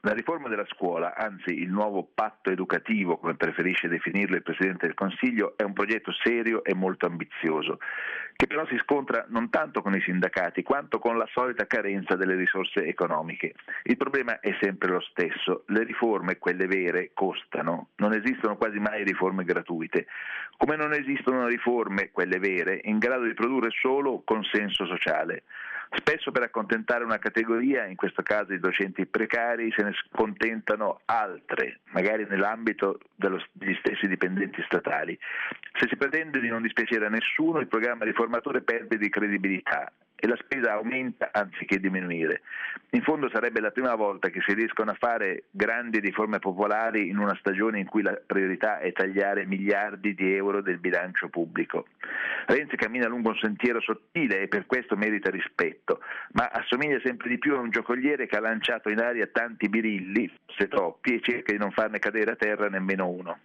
La riforma della scuola, anzi il nuovo patto educativo, come preferisce definirlo il Presidente del Consiglio, è un progetto serio e molto ambizioso, che però si scontra non tanto con i sindacati quanto con la solita carenza delle risorse economiche. Il problema è sempre lo stesso: le riforme, quelle vere, costano, non esistono quasi mai riforme gratuite, come non esistono riforme, quelle vere, in grado di produrre solo consenso sociale. Spesso per accontentare una categoria, in questo caso i docenti precari, se ne scontentano altre, magari nell'ambito degli stessi dipendenti statali. Se si pretende di non dispiacere a nessuno, il programma riformatore perde di credibilità e la spesa aumenta anziché diminuire. In fondo sarebbe la prima volta che si riescono a fare grandi riforme popolari in una stagione in cui la priorità è tagliare miliardi di euro del bilancio pubblico. Renzi cammina lungo un sentiero sottile e per questo merita rispetto, ma assomiglia sempre di più a un giocoliere che ha lanciato in aria tanti birilli, forse troppi, e cerca di non farne cadere a terra nemmeno uno.